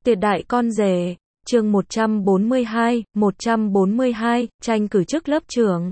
Tuyệt đại con rể, chương 142, tranh cử chức lớp trưởng.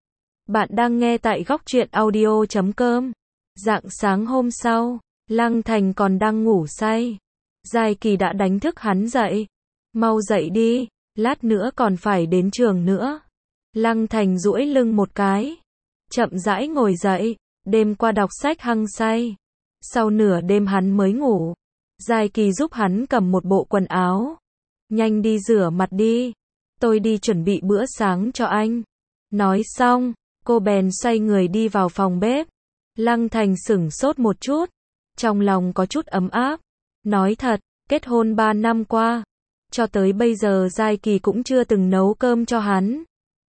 Bạn đang nghe tại góc truyện audio.com. Rạng sáng hôm sau, Lăng Thành còn đang ngủ say. Giai Kỳ đã đánh thức hắn dậy. Mau dậy đi, lát nữa còn phải đến trường nữa. Lăng Thành duỗi lưng một cái, chậm rãi ngồi dậy, đêm qua đọc sách hăng say. Sau nửa đêm hắn mới ngủ. Giai Kỳ giúp hắn cầm một bộ quần áo. Nhanh đi rửa mặt đi. Tôi đi chuẩn bị bữa sáng cho anh. Nói xong, cô bèn xoay người đi vào phòng bếp. Lăng Thành sửng sốt một chút. Trong lòng có chút ấm áp. Nói thật, kết hôn 3 năm qua, cho tới bây giờ Giai Kỳ cũng chưa từng nấu cơm cho hắn.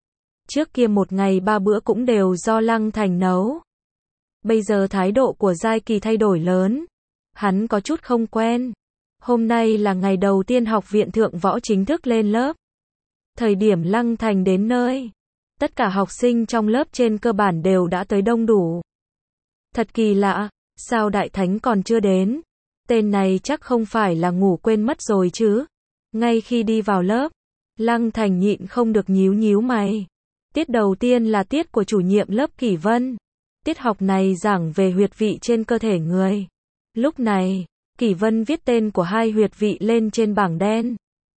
Trước kia một ngày 3 bữa cũng đều do Lăng Thành nấu. Bây giờ thái độ của Giai Kỳ thay đổi lớn. Hắn có chút không quen. Hôm nay là ngày đầu tiên học viện thượng võ chính thức lên lớp. Thời điểm Lăng Thành đến nơi, tất cả học sinh trong lớp trên cơ bản đều đã tới đông đủ. Thật kỳ lạ, sao Đại Thánh còn chưa đến? Tên này chắc không phải là ngủ quên mất rồi chứ? Ngay khi đi vào lớp, Lăng Thành nhịn không được nhíu nhíu mày. Tiết đầu tiên là tiết của chủ nhiệm lớp Kỷ Vân. Tiết học này giảng về huyệt vị trên cơ thể người. Lúc này, Kỷ Vân viết tên của 2 huyệt vị lên trên bảng đen.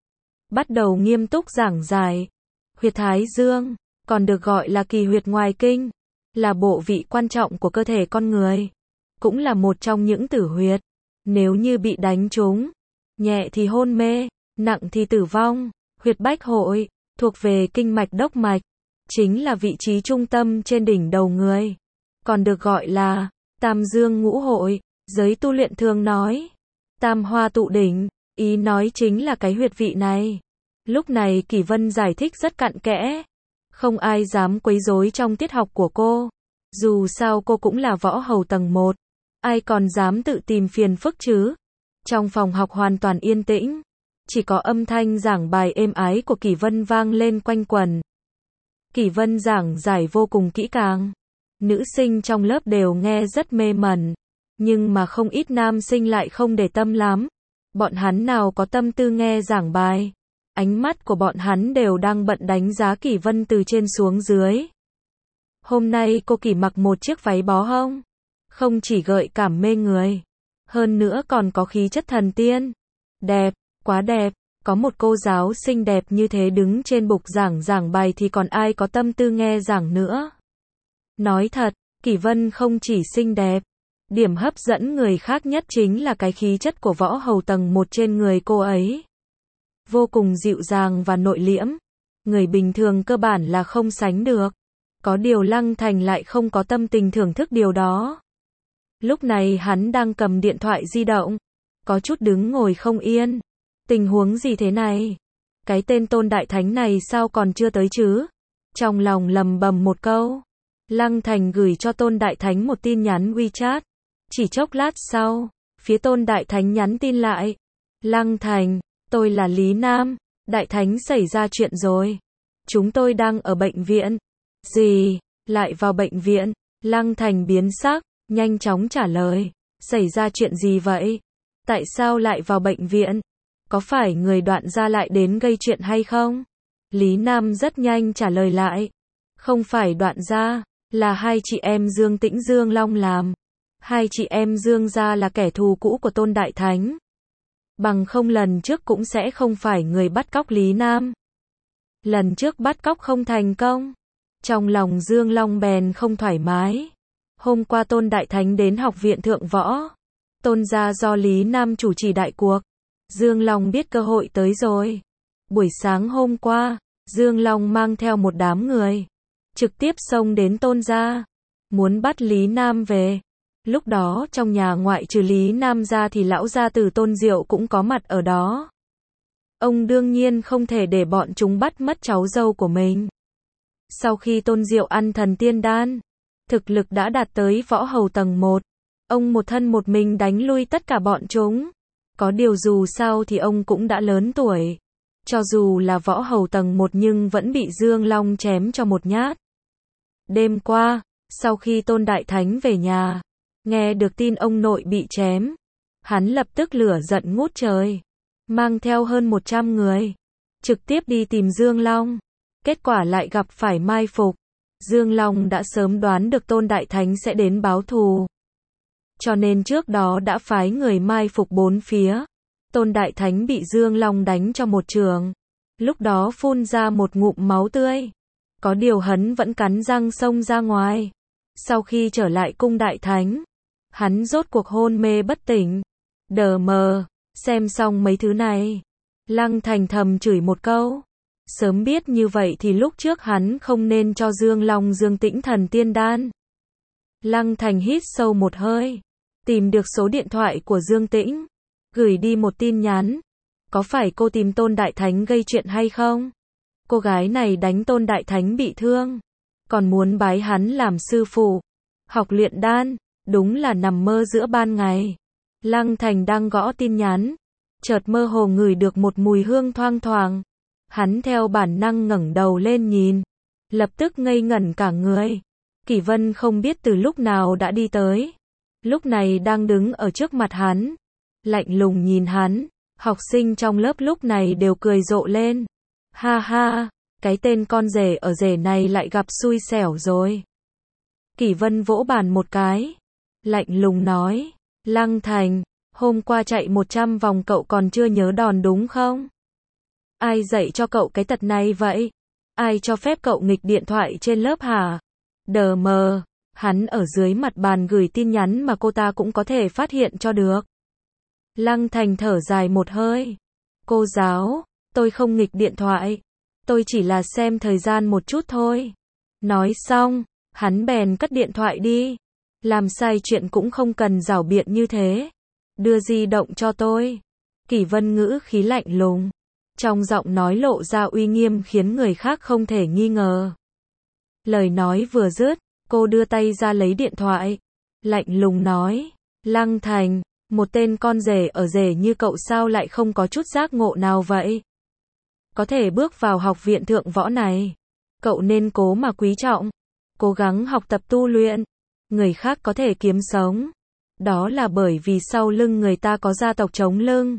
Bắt đầu nghiêm túc giảng giải. Huyệt Thái Dương, còn được gọi là kỳ huyệt ngoài kinh, là bộ vị quan trọng của cơ thể con người. Cũng là một trong những tử huyệt. Nếu như bị đánh trúng, nhẹ thì hôn mê, nặng thì tử vong. Huyệt Bách Hội, thuộc về kinh mạch đốc mạch, chính là vị trí trung tâm trên đỉnh đầu người. Còn được gọi là Tam Dương Ngũ Hội. Giới tu luyện thường nói Tam Hoa Tụ Đỉnh, ý nói chính là cái huyệt vị này. Lúc này Kỷ Vân giải thích rất cặn kẽ. Không ai dám quấy rối trong tiết học của cô. Dù sao cô cũng là võ hầu tầng 1. Ai còn dám tự tìm phiền phức chứ? Trong phòng học hoàn toàn yên tĩnh. Chỉ có âm thanh giảng bài êm ái của Kỷ Vân vang lên quanh quẩn. Kỷ Vân giảng giải vô cùng kỹ càng. Nữ sinh trong lớp đều nghe rất mê mẩn. Nhưng mà không ít nam sinh lại không để tâm lắm. Bọn hắn nào có tâm tư nghe giảng bài. Ánh mắt của bọn hắn đều đang bận đánh giá Kỷ Vân từ trên xuống dưới. Hôm nay cô Kỷ mặc một chiếc váy bó hông. Không chỉ gợi cảm mê người. Hơn nữa còn có khí chất thần tiên. Đẹp, quá đẹp. Có một cô giáo xinh đẹp như thế đứng trên bục giảng bài thì còn ai có tâm tư nghe giảng nữa. Nói thật, Kỷ Vân không chỉ xinh đẹp. Điểm hấp dẫn người khác nhất chính là cái khí chất của võ hầu tầng 1 trên người cô ấy. Vô cùng dịu dàng và nội liễm. Người bình thường cơ bản là không sánh được. Có điều Lăng Thành lại không có tâm tình thưởng thức điều đó. Lúc này hắn đang cầm điện thoại di động. Có chút đứng ngồi không yên. Tình huống gì thế này? Cái tên Tôn Đại Thánh này sao còn chưa tới chứ? Trong lòng lầm bầm một câu. Lăng Thành gửi cho Tôn Đại Thánh một tin nhắn WeChat. Chỉ chốc lát sau, phía Tôn Đại Thánh nhắn tin lại. Lăng Thành, tôi là Lý Nam. Đại Thánh xảy ra chuyện rồi. Chúng tôi đang ở bệnh viện. Gì? Lại vào bệnh viện? Lăng Thành biến sắc, nhanh chóng trả lời. Xảy ra chuyện gì vậy? Tại sao lại vào bệnh viện? Có phải người Đoạn gia lại đến gây chuyện hay không? Lý Nam rất nhanh trả lời lại. Không phải Đoạn gia, là 2 chị em Dương Tĩnh Dương Long làm. 2 chị em Dương gia là kẻ thù cũ của Tôn Đại Thánh. Bằng không lần trước cũng sẽ không phải người bắt cóc Lý Nam. Lần trước bắt cóc không thành công. Trong lòng Dương Long bèn không thoải mái. Hôm qua Tôn Đại Thánh đến học viện thượng võ. Tôn gia do Lý Nam chủ trì đại cuộc. Dương Long biết cơ hội tới rồi. Buổi sáng hôm qua, Dương Long mang theo một đám người. Trực tiếp xông đến Tôn gia. Muốn bắt Lý Nam về. Lúc đó trong nhà ngoại trừ Lý Nam ra thì lão gia tử Tôn Diệu cũng có mặt ở đó. Ông đương nhiên không thể để bọn chúng bắt mất cháu dâu của mình. Sau khi Tôn Diệu ăn thần tiên đan, thực lực đã đạt tới võ hầu tầng 1. Ông một thân một mình đánh lui tất cả bọn chúng. Có điều dù sao thì ông cũng đã lớn tuổi. Cho dù là võ hầu tầng 1 nhưng vẫn bị Dương Long chém cho một nhát. Đêm qua, sau khi Tôn Đại Thánh về nhà, nghe được tin ông nội bị chém, hắn lập tức lửa giận ngút trời. mang theo hơn 100 người, trực tiếp đi tìm Dương Long. Kết quả lại gặp phải mai phục. Dương Long đã sớm đoán được Tôn Đại Thánh sẽ đến báo thù, cho nên trước đó đã phái người mai phục bốn phía. Tôn Đại Thánh bị Dương Long đánh cho một trường, lúc đó phun ra một ngụm máu tươi. Có điều hắn vẫn cắn răng xông ra ngoài. Sau khi trở lại cung Đại Thánh, hắn rốt cuộc hôn mê bất tỉnh. Đờ mờ, xem xong mấy thứ này, Lăng Thành thầm chửi một câu. Sớm biết như vậy thì lúc trước hắn không nên cho Dương Long Dương Tĩnh Thần Tiên Đan. Lăng Thành hít sâu một hơi, tìm được số điện thoại của Dương Tĩnh, gửi đi một tin nhắn. Có phải cô tìm Tôn Đại Thánh gây chuyện hay không? Cô gái này đánh Tôn Đại Thánh bị thương, còn muốn bái hắn làm sư phụ, học luyện đan, đúng là nằm mơ giữa ban ngày. Lăng Thành đang gõ tin nhắn, chợt mơ hồ ngửi được một mùi hương thoang thoảng. Hắn theo bản năng ngẩng đầu lên nhìn, lập tức ngây ngẩn cả người. Kỷ Vân không biết từ lúc nào đã đi tới, lúc này đang đứng ở trước mặt hắn, lạnh lùng nhìn hắn. Học sinh trong lớp lúc này đều cười rộ lên. Ha ha, cái tên con rể ở rể này lại gặp xui xẻo rồi. Kỷ Vân vỗ bàn một cái, lạnh lùng nói, Lăng Thành, hôm qua chạy 100 vòng cậu còn chưa nhớ đòn đúng không? Ai dạy cho cậu cái tật này vậy? Ai cho phép cậu nghịch điện thoại trên lớp hả? Đờ mờ, hắn ở dưới mặt bàn gửi tin nhắn mà cô ta cũng có thể phát hiện cho được. Lăng Thành thở dài một hơi. Cô giáo, tôi không nghịch điện thoại. Tôi chỉ là xem thời gian một chút thôi. Nói xong, hắn bèn cất điện thoại đi. Làm sai chuyện cũng không cần giảo biện như thế. Đưa di động cho tôi. Kỷ Vân ngữ khí lạnh lùng, trong giọng nói lộ ra uy nghiêm khiến người khác không thể nghi ngờ. Lời nói vừa dứt, cô đưa tay ra lấy điện thoại, lạnh lùng nói, Lăng Thành, một tên con rể ở rể như cậu sao lại không có chút giác ngộ nào vậy? Có thể bước vào học viện thượng võ này, cậu nên cố mà quý trọng, cố gắng học tập tu luyện. Người khác có thể kiếm sống, đó là bởi vì sau lưng người ta có gia tộc chống lưng.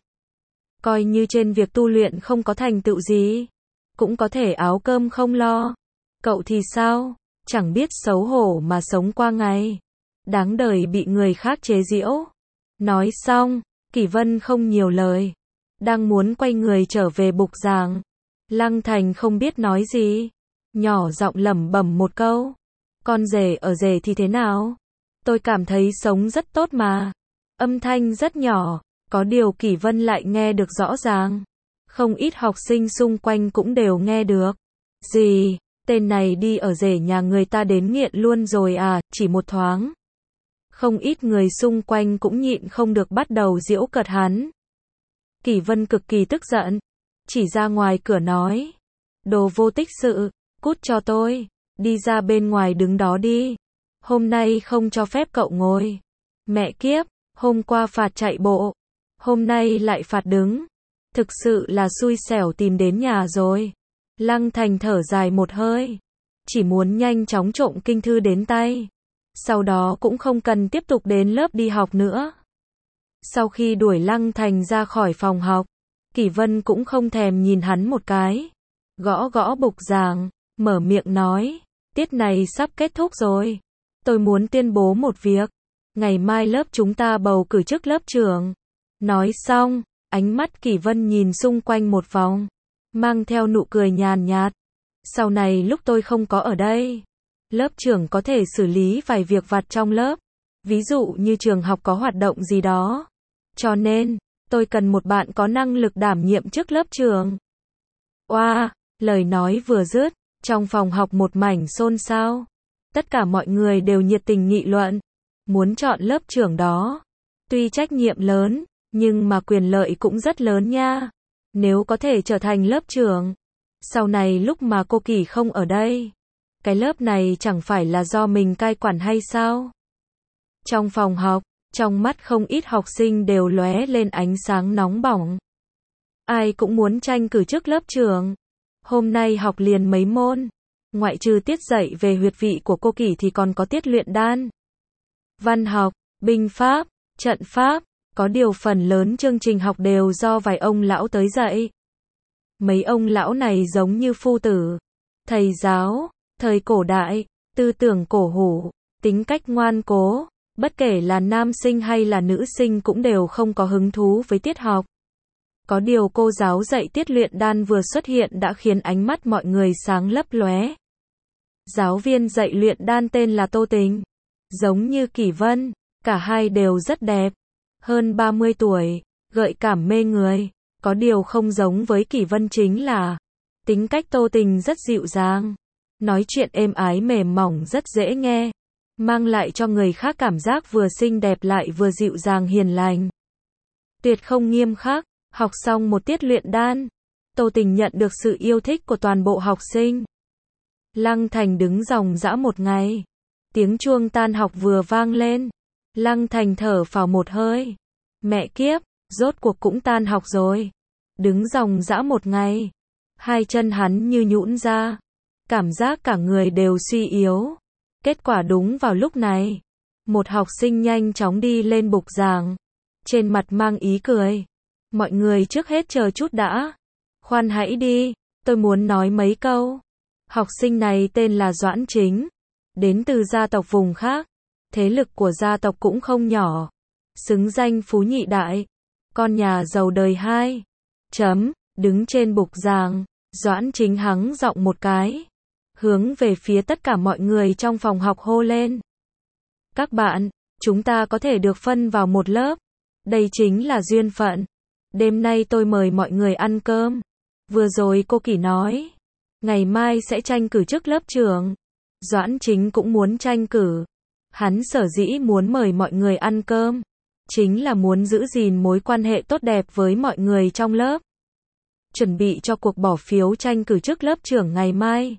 Coi như trên việc tu luyện không có thành tựu gì, cũng có thể áo cơm không lo. Cậu thì sao? Chẳng biết xấu hổ mà sống qua ngày, đáng đời bị người khác chế giễu. Nói xong, Kỷ Vân không nhiều lời, đang muốn quay người trở về bục giảng. Lăng Thành không biết nói gì, nhỏ giọng lẩm bẩm một câu, con rể ở rể thì thế nào? Tôi cảm thấy sống rất tốt mà. Âm thanh rất nhỏ, có điều Kỷ Vân lại nghe được rõ ràng. Không ít học sinh xung quanh cũng đều nghe được. Gì, tên này đi ở rể nhà người ta đến nghiện luôn rồi à, chỉ một thoáng. Không ít người xung quanh cũng nhịn không được bắt đầu giễu cợt hắn. Kỷ Vân cực kỳ tức giận, chỉ ra ngoài cửa nói, đồ vô tích sự, cút cho tôi, đi ra bên ngoài đứng đó đi. Hôm nay không cho phép cậu ngồi. Mẹ kiếp, hôm qua phạt chạy bộ, hôm nay lại phạt đứng. Thực sự là xui xẻo tìm đến nhà rồi. Lăng Thành thở dài một hơi, chỉ muốn nhanh chóng trộm kinh thư đến tay, sau đó cũng không cần tiếp tục đến lớp đi học nữa. Sau khi đuổi Lăng Thành ra khỏi phòng học, Kỷ Vân cũng không thèm nhìn hắn một cái, gõ gõ bục giảng, mở miệng nói, tiết này sắp kết thúc rồi, tôi muốn tuyên bố một việc, ngày mai lớp chúng ta bầu cử chức lớp trưởng. Nói xong, ánh mắt Kỷ Vân nhìn xung quanh một vòng, mang theo nụ cười nhàn nhạt. Sau này lúc tôi không có ở đây, lớp trưởng có thể xử lý vài việc vặt trong lớp, ví dụ như trường học có hoạt động gì đó. Cho nên, tôi cần một bạn có năng lực đảm nhiệm chức lớp trưởng. Oa, lời nói vừa dứt, trong phòng học một mảnh xôn xao. Tất cả mọi người đều nhiệt tình nghị luận, muốn chọn lớp trưởng đó. Tuy trách nhiệm lớn, nhưng mà quyền lợi cũng rất lớn nha. Nếu có thể trở thành lớp trưởng, sau này lúc mà cô Kỳ không ở đây, cái lớp này chẳng phải là do mình cai quản hay sao? Trong phòng học, trong mắt không ít học sinh đều lóe lên ánh sáng nóng bỏng. Ai cũng muốn tranh cử chức lớp trưởng. Hôm nay học liền mấy môn, ngoại trừ tiết dạy về huyệt vị của cô Kỳ thì còn có tiết luyện đan, văn học, binh pháp, trận pháp, Có điều phần lớn chương trình học đều do vài ông lão tới dạy. Mấy ông lão này giống như phu tử, thầy giáo, thời cổ đại, tư tưởng cổ hủ, tính cách ngoan cố, bất kể là nam sinh hay là nữ sinh cũng đều không có hứng thú với tiết học. Có điều cô giáo dạy tiết luyện đan vừa xuất hiện đã khiến ánh mắt mọi người sáng lấp lóe. Giáo viên dạy luyện đan tên là Tô Tình, giống như Kỷ Vân, cả hai đều rất đẹp, hơn 30 tuổi, gợi cảm mê người. Có điều không giống với Kỷ Vân chính là tính cách Tô Tình rất dịu dàng, nói chuyện êm ái mềm mỏng rất dễ nghe, mang lại cho người khác cảm giác vừa xinh đẹp lại vừa dịu dàng hiền lành. Tuyệt không nghiêm khắc, học xong một tiết luyện đan, Tô Tình nhận được sự yêu thích của toàn bộ học sinh. Lăng Thành đứng ròng rã một ngày, tiếng chuông tan học vừa vang lên, Lăng Thành thở phào một hơi. Mẹ kiếp, rốt cuộc cũng tan học rồi. Đứng ròng rã một ngày, hai chân hắn như nhũn ra, cảm giác cả người đều suy yếu. Kết quả đúng vào lúc này, một học sinh nhanh chóng đi lên bục giảng, trên mặt mang ý cười. Mọi người trước hết chờ chút đã. Khoan hãy đi, tôi muốn nói mấy câu. Học sinh này tên là Doãn Chính, đến từ gia tộc vùng khác. Thế lực của gia tộc cũng không nhỏ, xứng danh phú nhị đại, con nhà giàu đời hai. Đứng trên bục giảng, Doãn Chính hắng giọng một cái, hướng về phía tất cả mọi người trong phòng học hô lên. Các bạn, chúng ta có thể được phân vào một lớp. Đây chính là duyên phận. Đêm nay tôi mời mọi người ăn cơm. Vừa rồi cô Kỷ nói, ngày mai sẽ tranh cử chức lớp trưởng. Doãn Chính cũng muốn tranh cử. Hắn sở dĩ muốn mời mọi người ăn cơm, chính là muốn giữ gìn mối quan hệ tốt đẹp với mọi người trong lớp. Chuẩn bị cho cuộc bỏ phiếu tranh cử chức lớp trưởng ngày mai.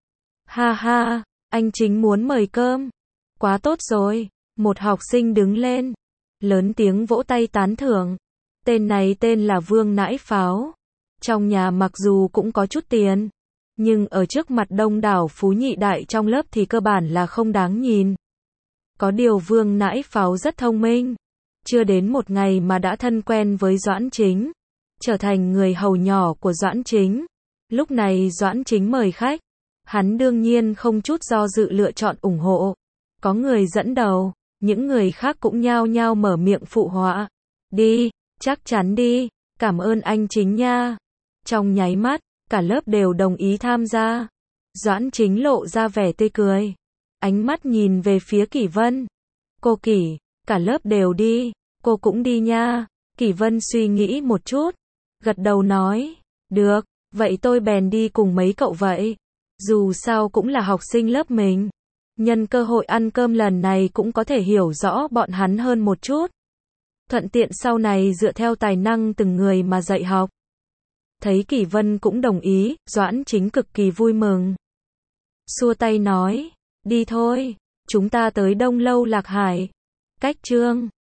Ha ha, anh Chính muốn mời cơm. Quá tốt rồi. Một học sinh đứng lên, lớn tiếng vỗ tay tán thưởng. Tên này tên là Vương Nãi Pháo. Trong nhà mặc dù cũng có chút tiền, nhưng ở trước mặt đông đảo phú nhị đại trong lớp thì cơ bản là không đáng nhìn. Có điều Vương Nãi Pháo rất thông minh, chưa đến một ngày mà đã thân quen với Doãn Chính, trở thành người hầu nhỏ của Doãn Chính. Lúc này Doãn Chính mời khách, hắn đương nhiên không chút do dự lựa chọn ủng hộ. Có người dẫn đầu, những người khác cũng nhao nhao mở miệng phụ họa. Đi, chắc chắn đi, cảm ơn anh Chính nha. Trong nháy mắt, cả lớp đều đồng ý tham gia. Doãn Chính lộ ra vẻ tươi cười, ánh mắt nhìn về phía Kỷ Vân. Cô Kỷ, cả lớp đều đi, cô cũng đi nha. Kỷ Vân suy nghĩ một chút, gật đầu nói, được, vậy tôi bèn đi cùng mấy cậu vậy. Dù sao cũng là học sinh lớp mình. Nhân cơ hội ăn cơm lần này cũng có thể hiểu rõ bọn hắn hơn một chút. Thuận tiện sau này dựa theo tài năng từng người mà dạy học. Thấy Kỷ Vân cũng đồng ý, Doãn Chính cực kỳ vui mừng. Xua tay nói, đi thôi, chúng ta tới Đông Lâu Lạc Hải. Cách Trương